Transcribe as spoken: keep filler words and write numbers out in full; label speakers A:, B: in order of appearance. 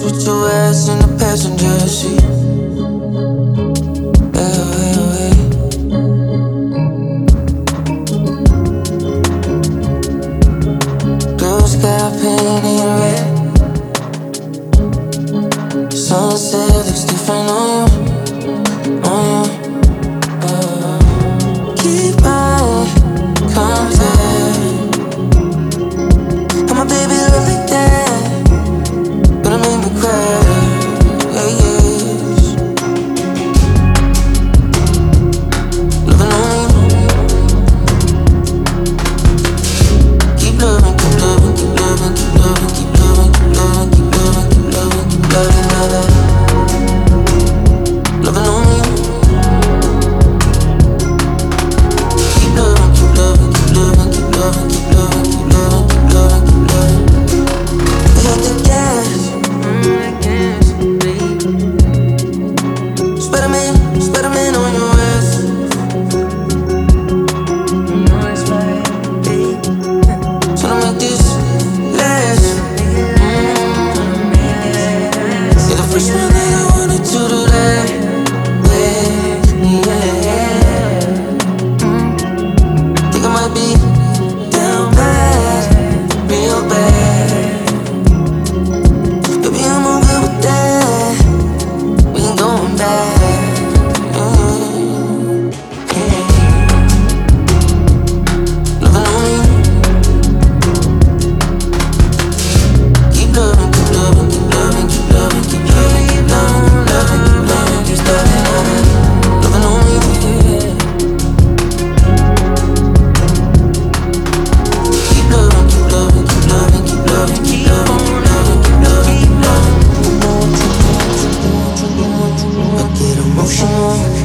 A: with your ass in the passenger seat. Hey, hey, hey. Blue sky painted red. Sunset looks different on you, on you. Uh, keep my contact. And my baby look like that, but it made me cry. Yeah, yes. Loving on you. Keep loving, keep loving, keep loving, keep loving, keep loving, keep loving, keep loving, keep loving, keep loving, loving. Loving on you. Keep loving, keep loving, keep loving, keep loving, keep loving, keep loving, keep loving, keep loving. Hit the gas, Spider-Man, Spider-Man on your ass. Tryna make this last. You're the first one that I wanted to do that. Yeah, yeah. Think I might be down bad, real bad. Baby, I'm all good with that. We ain't going back. Loving on you. Keep loving, keep loving, keep loving, keep loving, keep loving, keep loving, loving, keep loving, keep loving, loving, loving on you. Keep loving, keep loving, keep loving, keep loving, keep loving, keep loving, keep loving, keep loving. I get emotional.